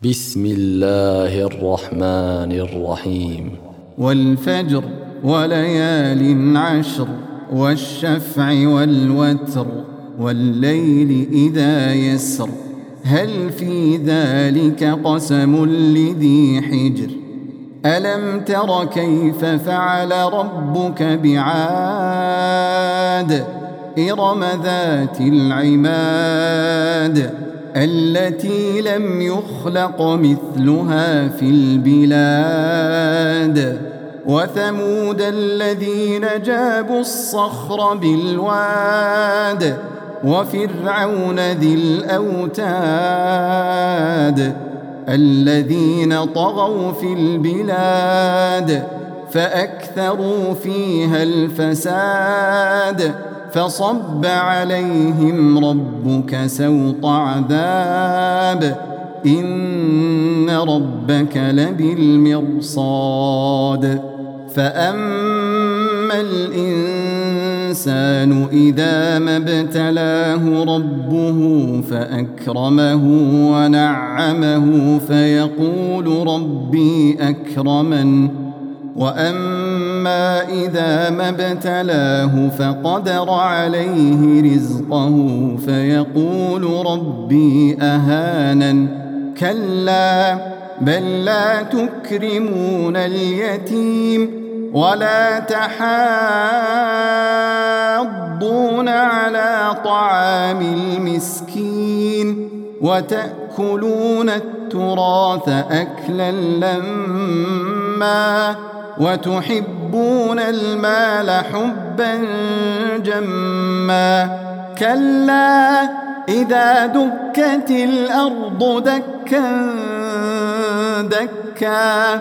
بسم الله الرحمن الرحيم. والفجر وليال عشر والشفع والوتر والليل إذا يسر هل في ذلك قسم لذي حجر ألم تر كيف فعل ربك بعاد إرم ذات العماد التي لم يخلق مثلها في البلاد وثمود الذين جابوا الصخر بالواد وفرعون ذي الأوتاد الذين طغوا في البلاد فأكثروا فيها الفساد فصب عليهم ربك سوط عذاب إن ربك لبالمرصاد فأما الإنسان إذا ما ابتلاه ربه فأكرمه ونعمه فيقول ربي أكرمن وأما إذا ما ابتلاه فقدر عليه رزقه فيقول ربي أهانن كلا بل لا تكرمون اليتيم ولا تحاضون على طعام المسكين وتأكلون التراث أكلا لما وتحبون المال حبا جما كلا إذا دكت الأرض دكا دكا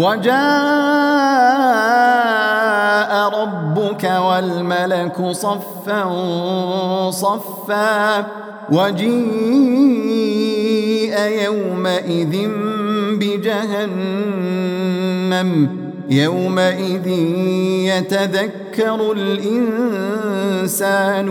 وجاء ربك والملك صفا صفا وجيء يومئذ بجهنم يومئذ يتذكر الإنسان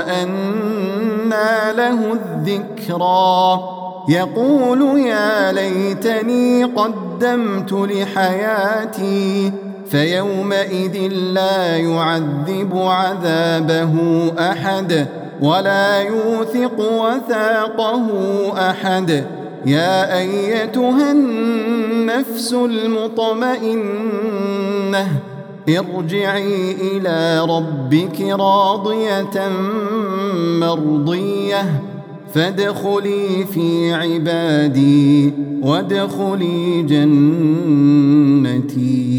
وأنى له الذكرى يقول يا ليتني قدمت لحياتي فيومئذ لا يعذب عذابه أحد ولا يوثق وثاقه أحد يا أيتها النفس المطمئنة ارجعي إلى ربك راضية مرضية فادخلي في عبادي وادخلي جنتي.